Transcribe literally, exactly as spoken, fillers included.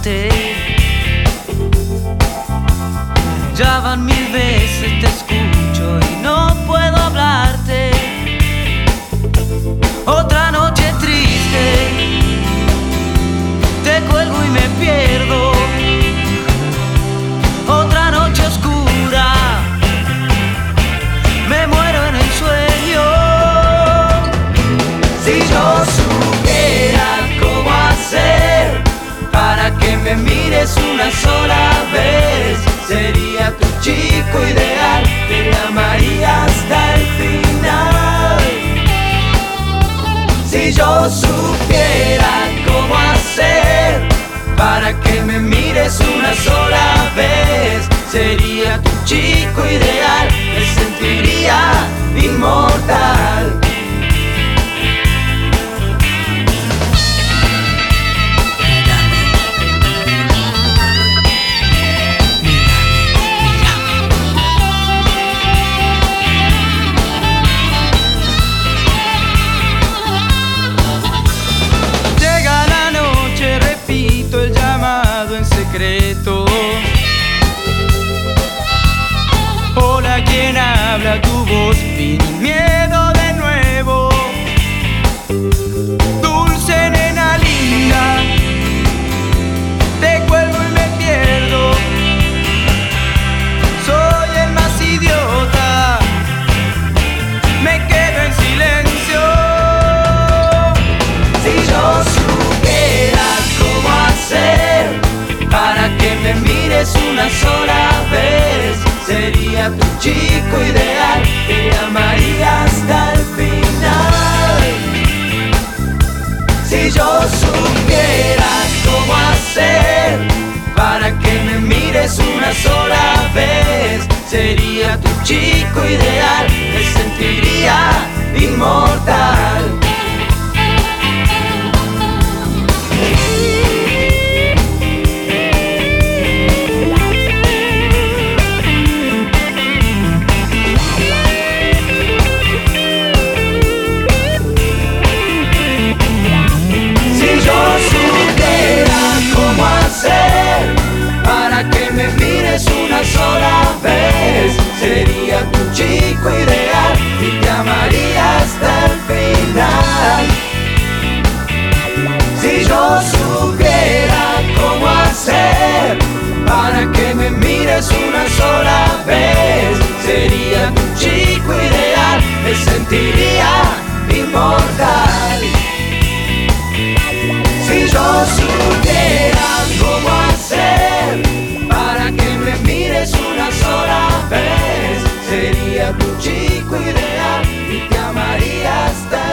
hablarte. Ya van mil veces, te escucho y no puedo hablarte. Otra noche triste, te cuelgo y me pierdo. Otra noche oscura, me muero en el sueño. Si yo supiera cómo hacer para que me mires una sola vez, sería tu chico ideal, te amaría hasta el final. Si yo supiera cómo hacer para que me mires una sola vez, sería tu chico ideal, me sentiría inmortal. Hola, ¿quién habla? Tu voz, sin miedo de nuevo. Dulce nena linda, te cuelgo y me pierdo. Soy el más idiota, me quedo en silencio. Si yo supiera cómo hacer para que me mires una sola vez, sería tu chico ideal, te amaría hasta el final. Si yo supiera cómo hacer para que me mires una sola vez, sería tu chico ideal, me sentiría inmortal. Para que me mires una sola vez, sería tu chico ideal y te amaría hasta el final. Si yo supiera cómo hacer para que me mires una sola vez, sería tu chico ideal, me sentiría inmortal. Si yo supiera cómo hacer para que me mires una sola vez, sería tu chico ideal y te amaría hasta